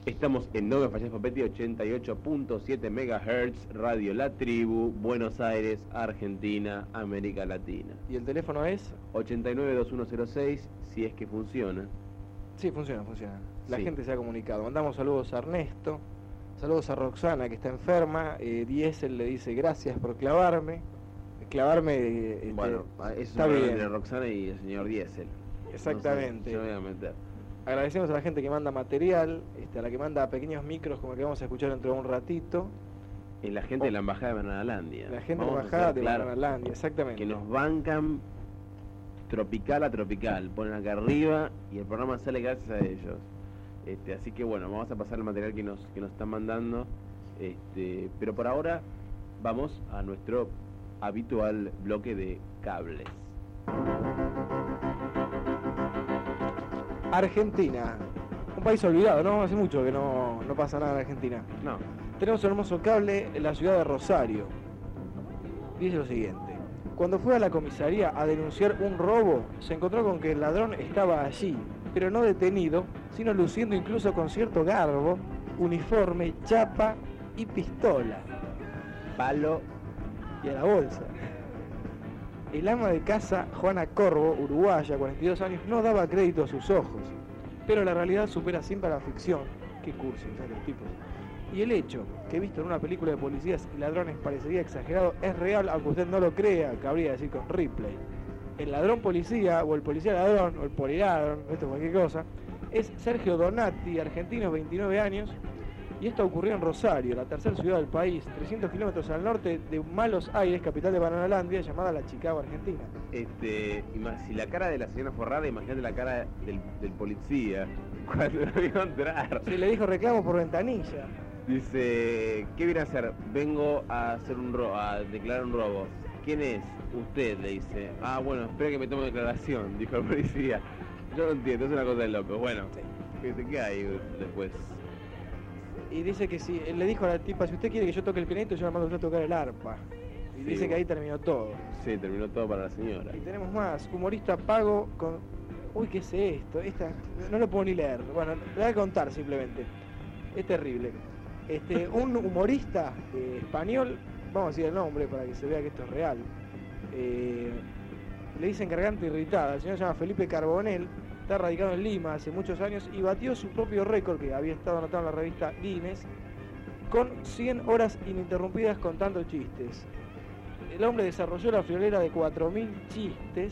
Estamos en Noga Fallez Papetti 88.7 MHz, Radio La Tribu, Buenos Aires, Argentina, América Latina. ¿Y el teléfono es? 892106, si es que funciona. Sí, funciona. La Sí. gente se ha comunicado. Mandamos saludos a Ernesto, saludos a Roxana, que está enferma. Diesel le dice gracias por clavarme. Bueno, eso está es bien. entre Roxana y el señor Diesel. Exactamente. No sé, yo me voy a meter. Agradecemos a la gente que manda material, a la que manda pequeños micros como el que vamos a escuchar dentro de un ratito. Es la gente de la Embajada de Bananalandia. La gente de la Vamos a Embajada hacer de claro Bananalandia, exactamente. que nos bancan tropical a tropical, ponen acá arriba y el programa sale gracias a ellos. Así que bueno, vamos a pasar el material que nos están mandando. Pero por ahora vamos a nuestro habitual bloque de cables. Argentina, un país olvidado, ¿no? Hace mucho que no pasa nada en Argentina. No. Tenemos un hermoso cable en la ciudad de Rosario. Dice lo siguiente: cuando fue a la comisaría a denunciar un robo, se encontró con que el ladrón estaba allí, pero no detenido, sino luciendo incluso con cierto garbo, uniforme, chapa y pistola. Palo. Y a la bolsa. El ama de casa, Juana Corvo, uruguaya, 42 años, no daba crédito a sus ojos. Pero la realidad supera siempre a la ficción. Qué cursi, ¿no? Los tipos. Y el hecho, que visto en una película de policías y ladrones parecería exagerado, es real, aunque usted no lo crea, cabría decir con Ripley. El ladrón policía, o el policía ladrón, o el poliladrón, esto es cualquier cosa, es Sergio Donati, argentino, 29 años, y esto ocurrió en Rosario, la tercera ciudad del país, 300 kilómetros al norte de Malos Aires, capital de Bananalandia, llamada la Chicago Argentina. Si la cara de la señora Forrada, imagínate la cara del policía cuando lo vio entrar. Se le dijo reclamo por ventanilla. Dice, ¿qué viene a hacer? Vengo a hacer a declarar un robo. ¿Quién es? Usted, le dice. Ah, bueno, espera que me tome declaración, dijo el policía. Yo no entiendo, es una cosa de loco. Bueno, ¿qué hay después? Y dice que si, le dijo a la tipa, si usted quiere que yo toque el pianito, yo le mando a usted a tocar el arpa. Y Sí. dice que ahí terminó todo. Sí, terminó todo para la señora. Y tenemos más, humorista pago con... Uy, ¿qué es esto? No lo puedo ni leer. Bueno, le voy a contar simplemente. Es terrible. Un humorista español, vamos a decir el nombre para que se vea que esto es real. Le dicen garganta irritada. El señor se llama Felipe Carbonell. Está radicado en Lima hace muchos años y batió su propio récord, que había estado anotado en la revista Guinness, con 100 horas ininterrumpidas contando chistes. El hombre desarrolló la friolera de 4.000 chistes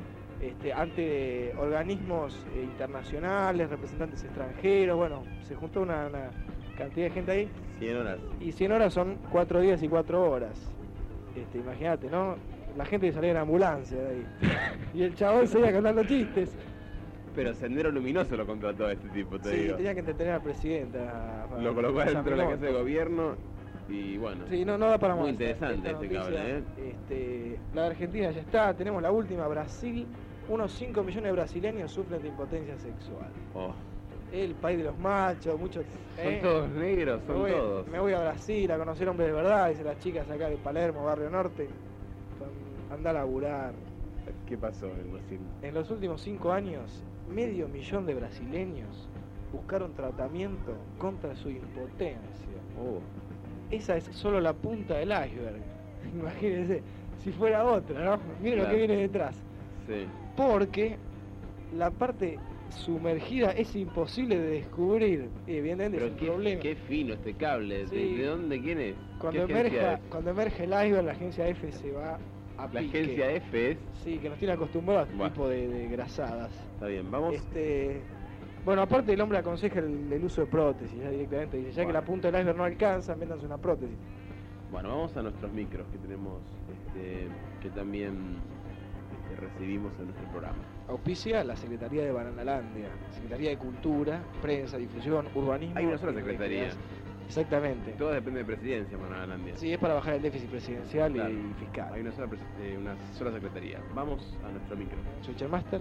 ante organismos internacionales, representantes extranjeros. Bueno, se juntó una cantidad de gente ahí. 100 horas. Y 100 horas son 4 días y 4 horas. Imagínate, ¿no? La gente que salía en ambulancia de ahí. Y el chabón seguía contando chistes. Pero Sendero Luminoso lo contrató a este tipo, te digo. Sí, tenía que entretener al presidente. Lo colocó dentro de la casa de gobierno y bueno. Sí, no da para más. Muy interesante esta este cable, La de Argentina ya está, tenemos la última, Brasil. Unos 5 millones de brasileños sufren de impotencia sexual. Oh. El país de los machos, muchos... Son todos negros, todos. Me voy a Brasil a conocer hombres de verdad, dicen las chicas acá de Palermo, Barrio Norte. Anda a laburar. ¿Qué pasó en Brasil? En los últimos 5 años, 500.000 de brasileños buscaron tratamiento contra su impotencia. Oh. Esa es solo la punta del iceberg. Imagínense, si fuera otra, ¿no? Miren lo que viene detrás. Sí. Porque la parte sumergida es imposible de descubrir. Evidentemente es un problema. Qué fino este cable. Sí. ¿De dónde? ¿Quién es? Cuando emerge el iceberg, la agencia F se va a La pique. agencia F es... Sí, que nos tiene acostumbrados a este Bueno. tipo de grasadas. Está bien, vamos. Bueno, aparte el hombre aconseja el uso de prótesis, ya directamente dice, ya que la punta del iceberg no alcanza, métanse una prótesis. Bueno, vamos a nuestros micros que tenemos, que también recibimos en nuestro programa. Auspicia la Secretaría de Bananalandia, Secretaría de Cultura, Prensa, Difusión, Urbanismo. Hay una sola y secretaría. Recreación. Exactamente. Todo depende de presidencia, Bananalandia. Sí, es para bajar el déficit presidencial Claro. y fiscal. Hay una sola secretaría. Vamos a nuestro micro. Switchermaster.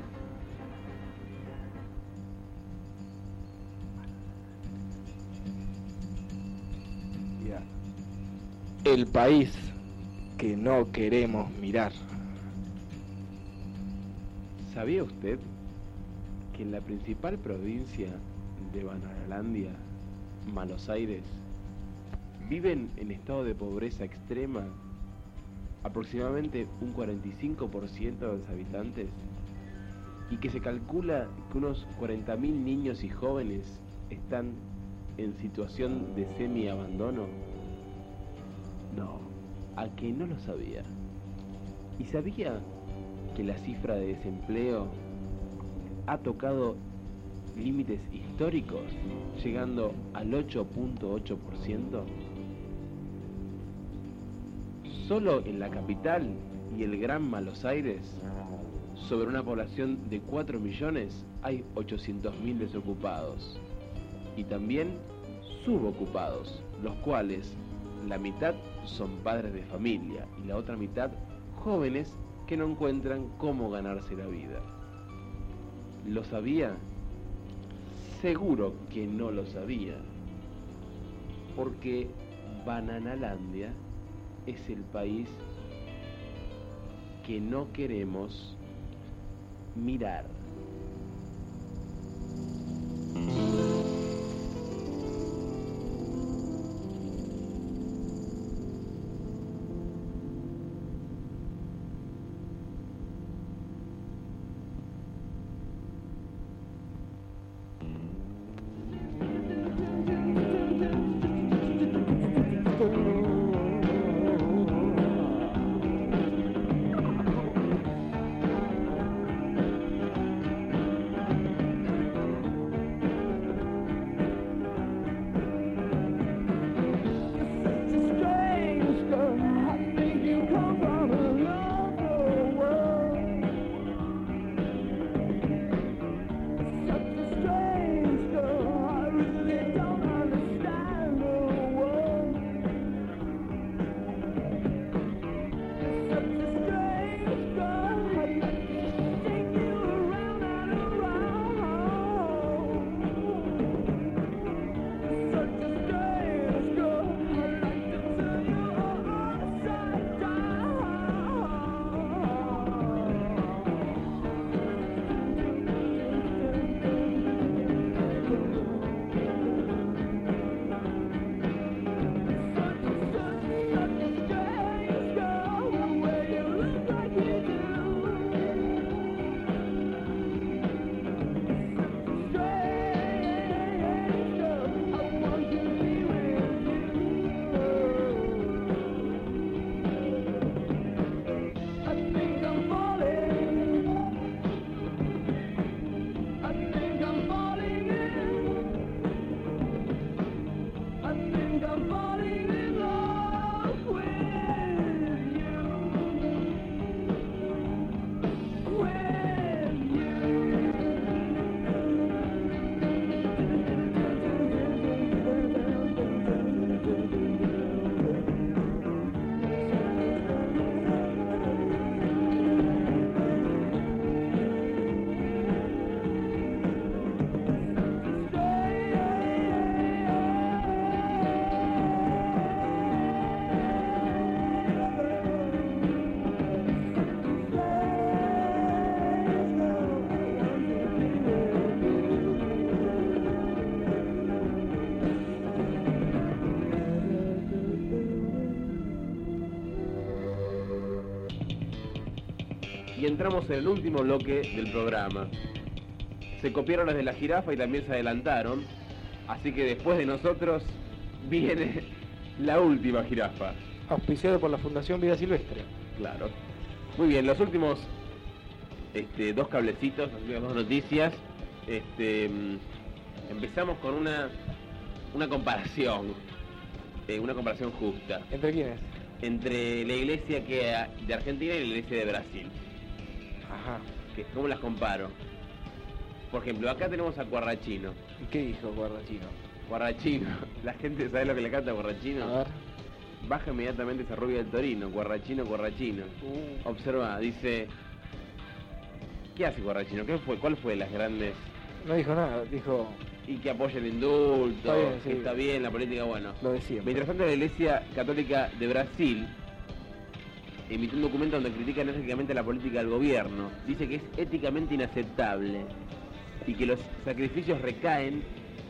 El país que no queremos mirar. ¿Sabía usted que en la principal provincia de Bananalandia, Malos Aires, viven en estado de pobreza extrema aproximadamente un 45% de los habitantes, y que se calcula que unos 40.000 niños y jóvenes están en situación de semi-abandono? No, a que no lo sabía. ¿Y sabía que la cifra de desempleo ha tocado límites históricos, llegando al 8.8%? Solo en la capital y el Gran Malos Aires, sobre una población de 4 millones, hay 800.000 desocupados. Y también subocupados, los cuales la mitad son padres de familia y la otra mitad jóvenes que no encuentran cómo ganarse la vida. ¿Lo sabía? Seguro que no lo sabía, porque Bananalandia es el país que no queremos mirar. Y entramos en el último bloque del programa. Se copiaron las de la jirafa y también se adelantaron, así que después de nosotros viene la última jirafa. Auspiciado por la Fundación Vida Silvestre. Claro. Muy bien, los últimos dos cablecitos, las últimas dos noticias. Empezamos con una comparación justa. ¿Entre quiénes? Entre la iglesia de Argentina y la iglesia de Brasil. Ajá. ¿Cómo las comparo? Por ejemplo, acá tenemos a Cuarrachino. ¿Y qué dijo Cuarrachino? Cuarrachino, la gente sabe lo que le canta a Cuarrachino. A ver. Baja inmediatamente esa rubia del Torino, Cuarrachino, Cuarrachino. Observa, dice... ¿Qué hace Cuarrachino? ¿Cuál fue de las grandes...? No dijo nada, dijo... Y que apoya el indulto, está bien, sí. que está bien, la política, bueno. Lo decía. Mientras tanto, la Iglesia Católica de Brasil emitió un documento donde critica enérgicamente la política del gobierno. Dice que es éticamente inaceptable y que los sacrificios recaen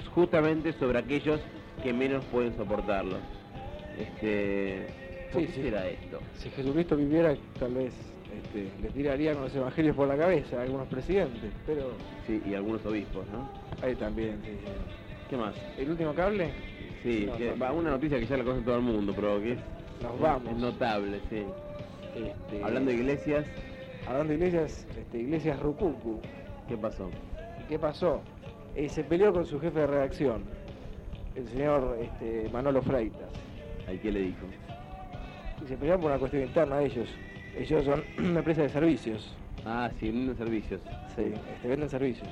justamente sobre aquellos que menos pueden soportarlo. ¿Por qué será esto? Si Jesucristo viviera, tal vez le tirarían los evangelios por la cabeza a algunos presidentes, pero... Sí, y algunos obispos, ¿no? Ahí también, sí. ¿Qué más? ¿El último cable? Sí, una noticia que ya la conoce todo el mundo, pero que vamos. Es notable, sí. Hablando de iglesias... Iglesias Rucucu. ¿Qué pasó? ¿Qué pasó? Se peleó con su jefe de redacción, el señor Manolo Freitas. ¿A qué le dijo? Y se pelearon por una cuestión interna de ellos. Ellos son una empresa de servicios. Ah, sí, venden servicios. Sí, venden servicios.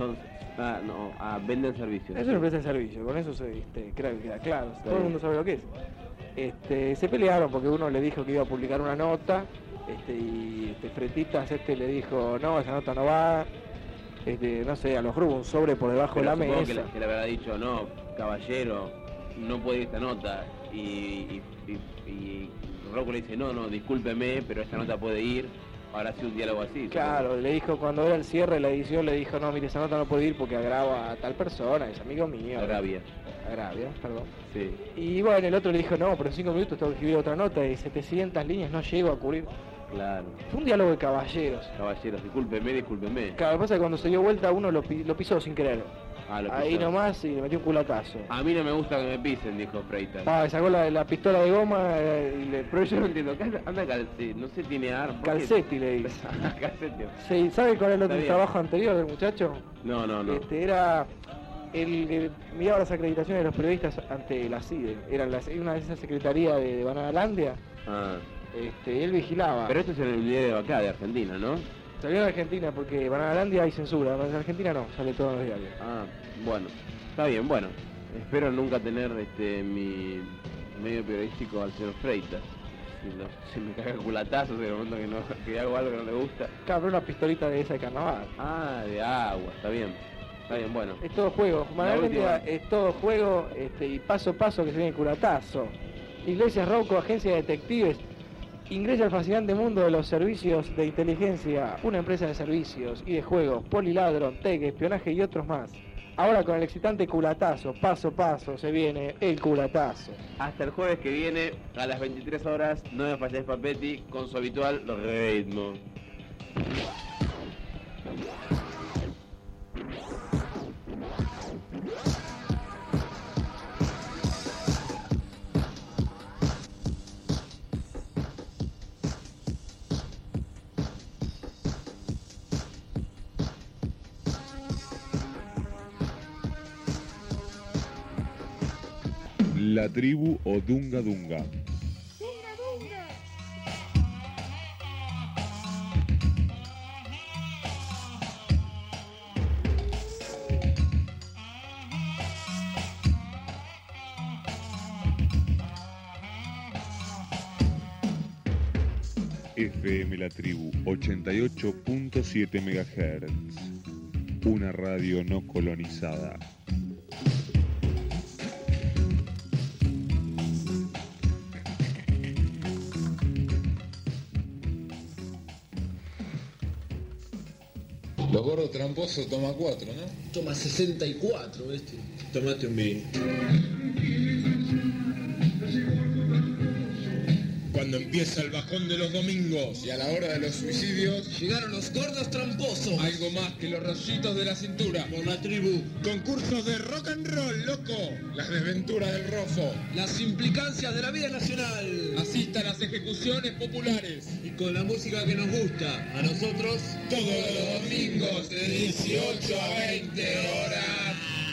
Venden servicios. Es una empresa de servicios, con eso creo que queda claro. Está Todo el bien. mundo sabe lo que es. Se pelearon porque uno le dijo que iba a publicar una nota, y Fretitas le dijo, no, esa nota no va. No sé, a lo mejor hubo un sobre por debajo de la mesa. Que le habrá dicho, no, caballero, no puede ir esta nota. Y Rocco le dice, no, discúlpeme, pero esta nota puede ir. Habrá sido un diálogo así. Claro, le dijo, cuando era el cierre de la edición, le dijo, no, mire, esa nota no puede ir porque agrava a tal persona, es amigo mío. Agravia, perdón. Sí. Y bueno, el otro le dijo, no, pero en 5 minutos tengo que escribir otra nota de 700 líneas, no llego a cubrir. Claro. Fue un diálogo de caballeros. Caballeros, discúlpeme. Claro, lo que pasa es que cuando se dio vuelta uno lo pisó sin querer. Lo ahí pisó. nomás y le metió un culatazo. A mí no me gusta que me pisen, dijo Freitas. Sacó la pistola de goma Pero yo no entiendo, anda Calcetti, no sé, tiene arma. Calcetti le dice. Calcetti. Sí, ¿sabe cuál era el Está bien. trabajo anterior del muchacho? No. Era el miraba las acreditaciones de los periodistas ante la CIDE. Era una de esas secretarías de Bananalandia. Él vigilaba. Pero esto es en el diario de acá, de Argentina, ¿no? Salió en Argentina porque en Bananalandia hay censura, en Argentina no, sale todo en los diarios. Bueno, está bien, bueno. Espero nunca tener mi medio periodístico al señor Freitas. Si me caga culatazos en el momento que hago algo que no le gusta. Claro, pero una pistolita de esa de carnaval. De agua, está bien. Está bien, bueno. Es todo juego, Bananalandia es todo juego, y paso a paso que se viene el culatazo. Iglesias Rocco, agencia de detectives. Ingresa al fascinante mundo de los servicios de inteligencia, una empresa de servicios y de juegos, Poliladron, Tech, espionaje y otros más. Ahora con el excitante culatazo, paso a paso, se viene el culatazo. Hasta el jueves que viene, a las 23 horas, no me falléis Papetti, con su habitual ritmo. La tribu o Dunga Dunga. FM La Tribu 88.7 MHz. Una radio no colonizada. Los gordos tramposos toma 4, ¿no? Toma 64, Tomate un vino. Cuando empieza el bajón de los domingos y a la hora de los suicidios, Llegaron los gordos tramposos. algo más que los rayitos de la cintura. Por la tribu. Concursos de rock and roll, loco. Las desventuras del Rofo. Las implicancias de la vida nacional. Asista a las ejecuciones populares. Y con la música que nos gusta. A nosotros. Todos los domingos de 18 a 20 horas.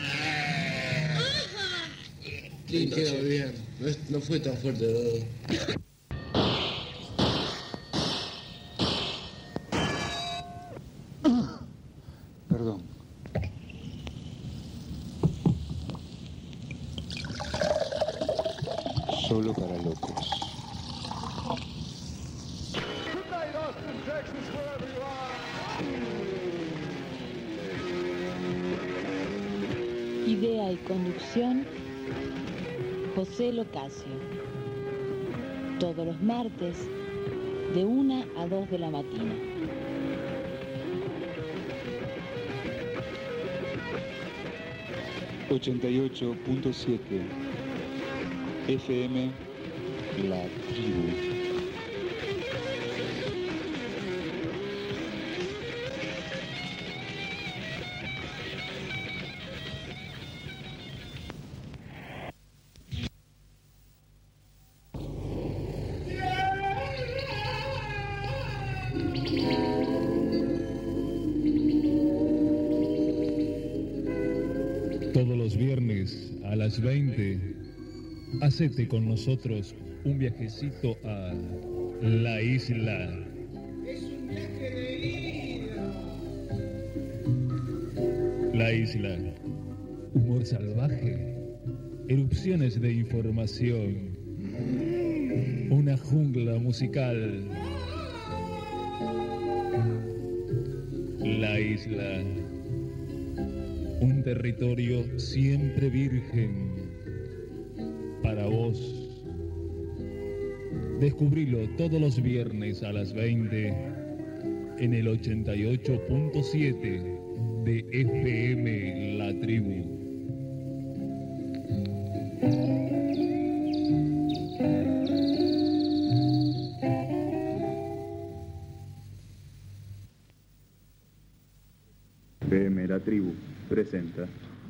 Sí, quedó bien. No fue tan fuerte, ¿verdad? Perdón. Solo para locos. Idea y conducción, José Locasio. Todos los martes, de 1 a 2 de la mañana. 88.7 FM La Tribu. Todos los viernes a las 20, hacete con nosotros un viajecito a la isla. Es un viaje de ida. La isla. Humor salvaje. Erupciones de información. Una jungla musical. La isla. Un territorio siempre virgen para vos. Descubrilo todos los viernes a las 20 en el 88.7 de FM La Tribu. FM La Tribu presenta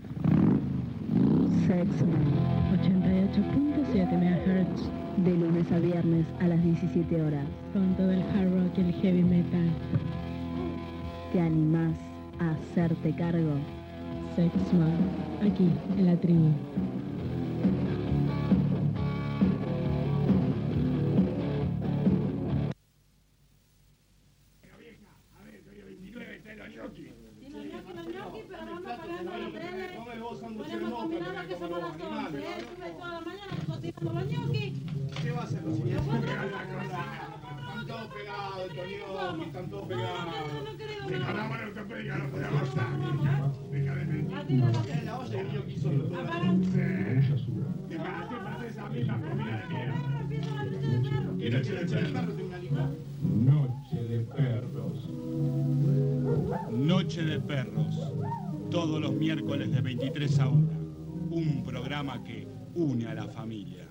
Sexman 88.7 MHz de lunes a viernes a las 17 horas con todo el hard rock y el heavy metal. ¿Te animás a hacerte cargo? Sexman, aquí en La Tribu. Noche de Perros, todos los miércoles de 23 a 1, un programa que une a la familia.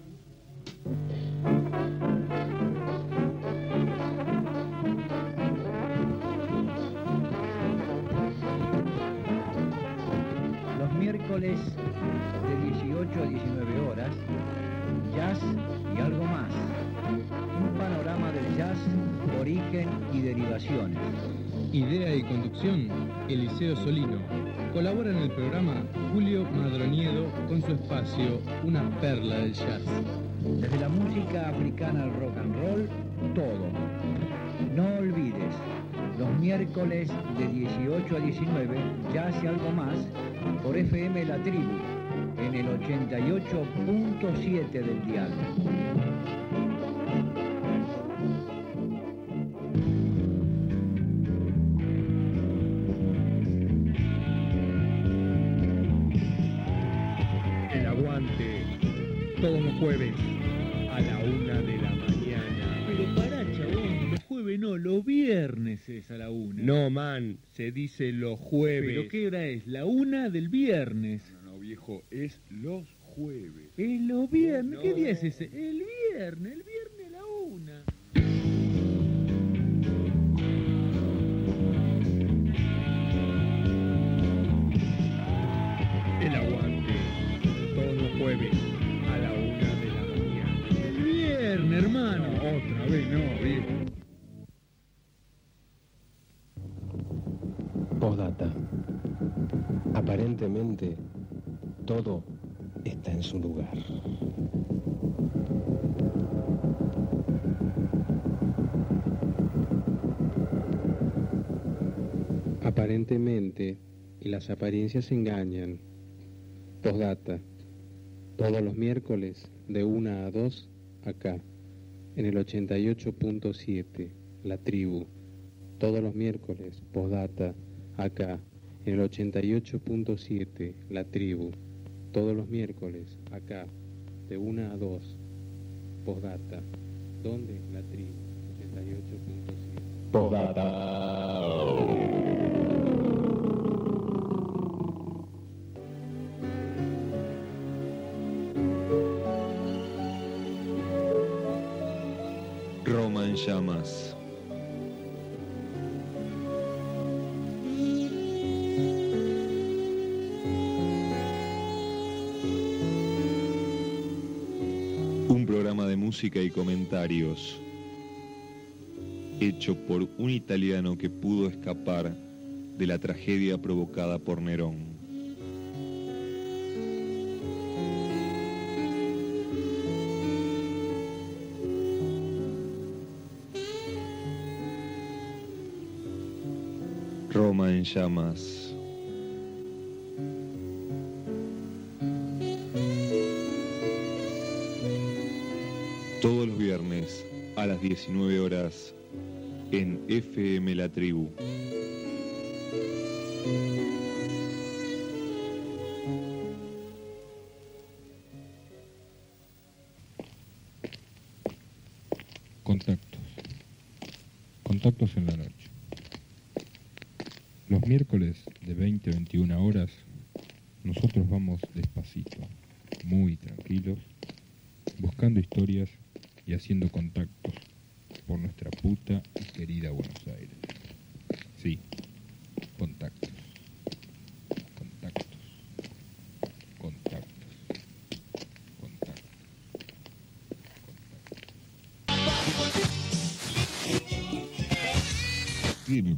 Los miércoles de 18 a 19 horas, jazz y algo más. Un panorama del jazz, origen y derivaciones. Idea y conducción, Eliseo Solino. Colabora en el programa Julio Madroniedo con su espacio Una perla del jazz. Desde la música africana al rock and roll, todo. No olvides, los miércoles de 18 a 19, jazz y algo más, por FM La Tribu, en el 88.7 del dial. Todos los jueves a la 1 de la mañana. Pero pará, chabón, los jueves no, los viernes es a la 1. No, man, se dice los jueves. ¿Pero qué hora es? La 1 del viernes. No, viejo, es los jueves. Es los viernes, no. ¿Qué día es ese? El viernes a la 1. El aguante, todos los jueves a la 1 de la mañana. El viernes, hermano. Otra vez no, viejo. Postdata. Aparentemente, todo está en su lugar. Aparentemente, y las apariencias engañan. Postdata. Todos los miércoles, de 1 a 2, acá, en el 88.7, La Tribu. Todos los miércoles, postdata, acá, en el 88.7, La Tribu. Todos los miércoles, acá, de 1 a 2, postdata. ¿Dónde? La Tribu, 88.7. Postdata. Roma en llamas. Un programa de música y comentarios hecho por un italiano que pudo escapar de la tragedia provocada por Nerón. Roma en llamas. Todos los viernes a las 19 horas en FM La Tribu. Contactos en la noche. Los miércoles de 20 a 21 horas, nosotros vamos despacito, muy tranquilos, buscando historias y haciendo contactos por nuestra puta y querida Buenos Aires. Sí, contactos. Contactos. Contactos. Contactos. Tiene.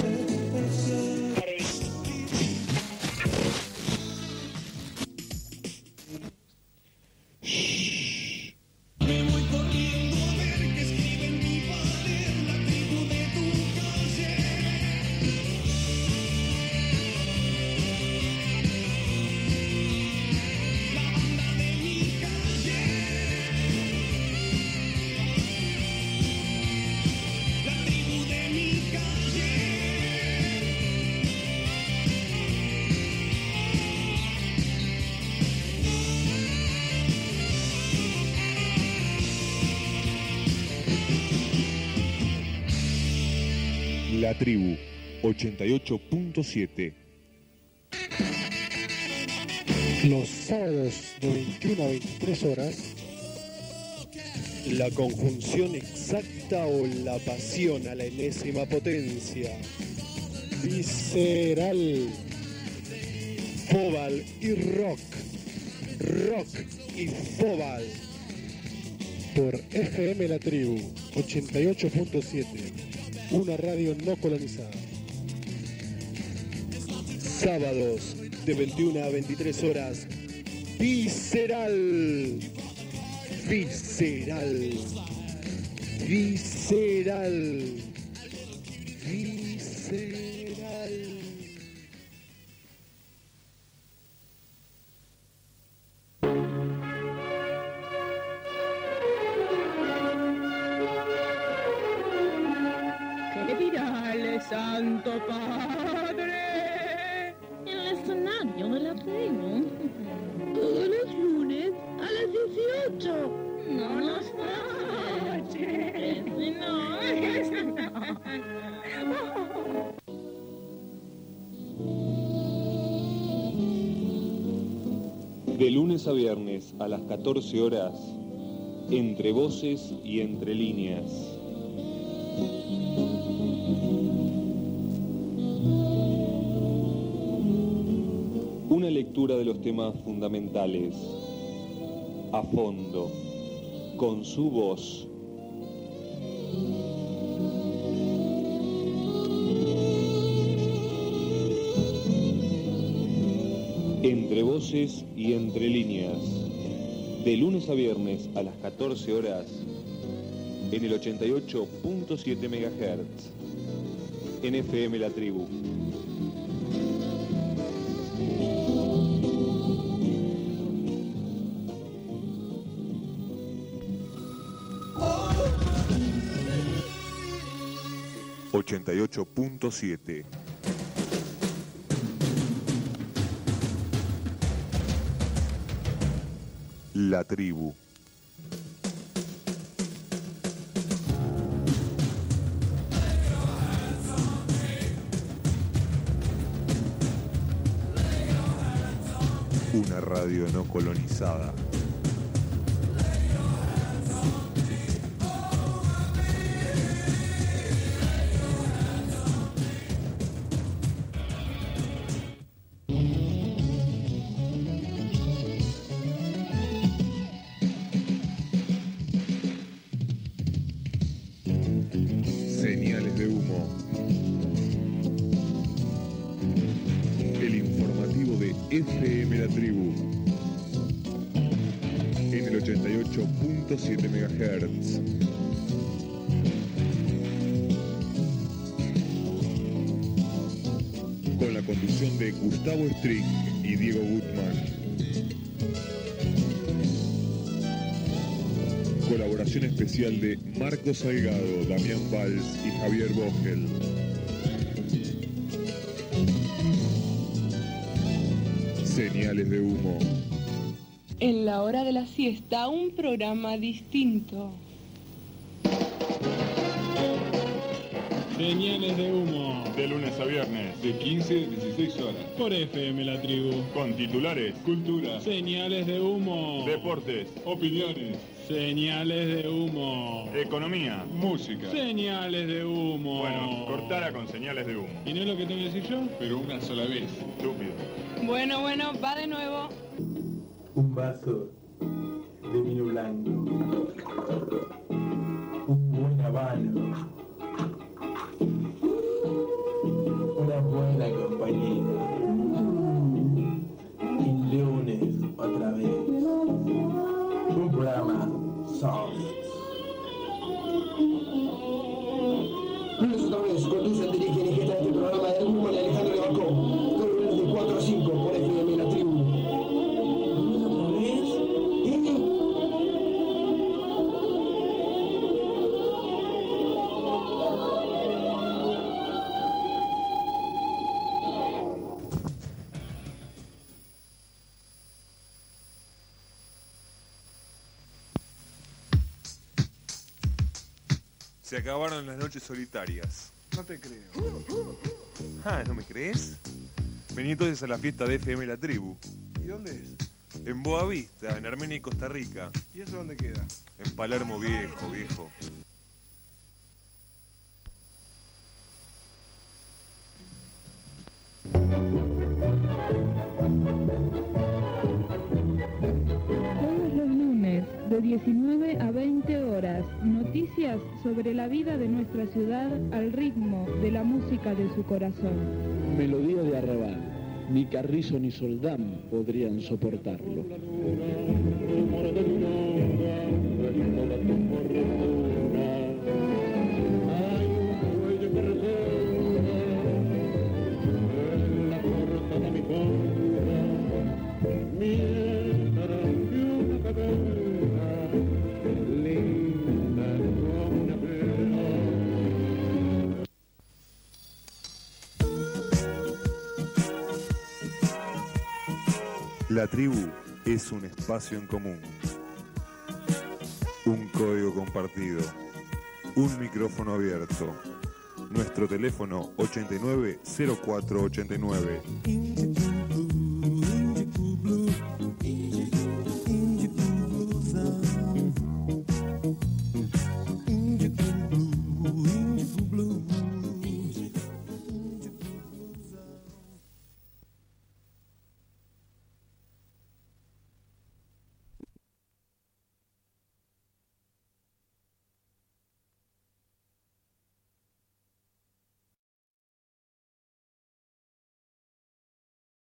La Tribu 88.7. Los sábados de 21 a 23 horas, la conjunción exacta o la pasión a la enésima potencia. Visceral, Fobal y rock. Rock y Fobal. Por FM La Tribu 88.7. Una radio no colonizada. Sábados de 21 a 23 horas. Visceral. Visceral. Visceral. Visceral. Santo Padre, en el escenario de La Tribu. Todos los lunes a las 18. No nos falles. De lunes a viernes a las 14 horas, Entre Voces y Entre Líneas. Una lectura de los temas fundamentales, a fondo, con su voz. Entre Voces y Entre Líneas, de lunes a viernes a las 14 horas, en el 88.7 MHz, en FM La Tribu. .7 La Tribu. Una radio no colonizada. Señales de Humo. El informativo de FM La Tribu. En el 88.7 MHz. Con la conducción de Gustavo String y Diego Gutman. Colaboración especial de Marcos Salgado, Damián Valls y Javier Vogel. Señales de Humo. En la hora de la siesta, un programa distinto. Señales de Humo. De lunes a viernes, de 15 a 16 horas. Por FM La Tribu. Con titulares, cultura, Señales de Humo. deportes, opiniones, Señales de Humo. economía, música. Señales de Humo. Bueno, cortala con señales de humo. ¿Y no es lo que tengo que decir yo? Pero una sola vez. Estúpido. Bueno, va de nuevo. Un vaso de vino blanco. Un buen habano. Una buena compañía. Y lunes otra vez. Un programa soft. Lunes otra vez, conducen, dirigen y gestan este programa de Humo y Alejandro Levacón. Todos los lunes de 4 a 5 por FM La Tribu. ¿Lunes otra vez? Se acabaron las noches solitarias. No te creo. Ah, ¿no me crees? Vení entonces a la fiesta de FM La Tribu. ¿Y dónde es? En Boavista, en Armenia y Costa Rica. ¿Y eso dónde queda? En Palermo viejo. Todos los lunes, de 19 a 20 horas, noticias sobre la vida de nuestra ciudad al ritmo de la música de su corazón. Melodía de arrabal. Ni Carrizo ni Soldán podrían soportarlo. La tribu es un espacio en común, un código compartido, un micrófono abierto. Nuestro teléfono 890489.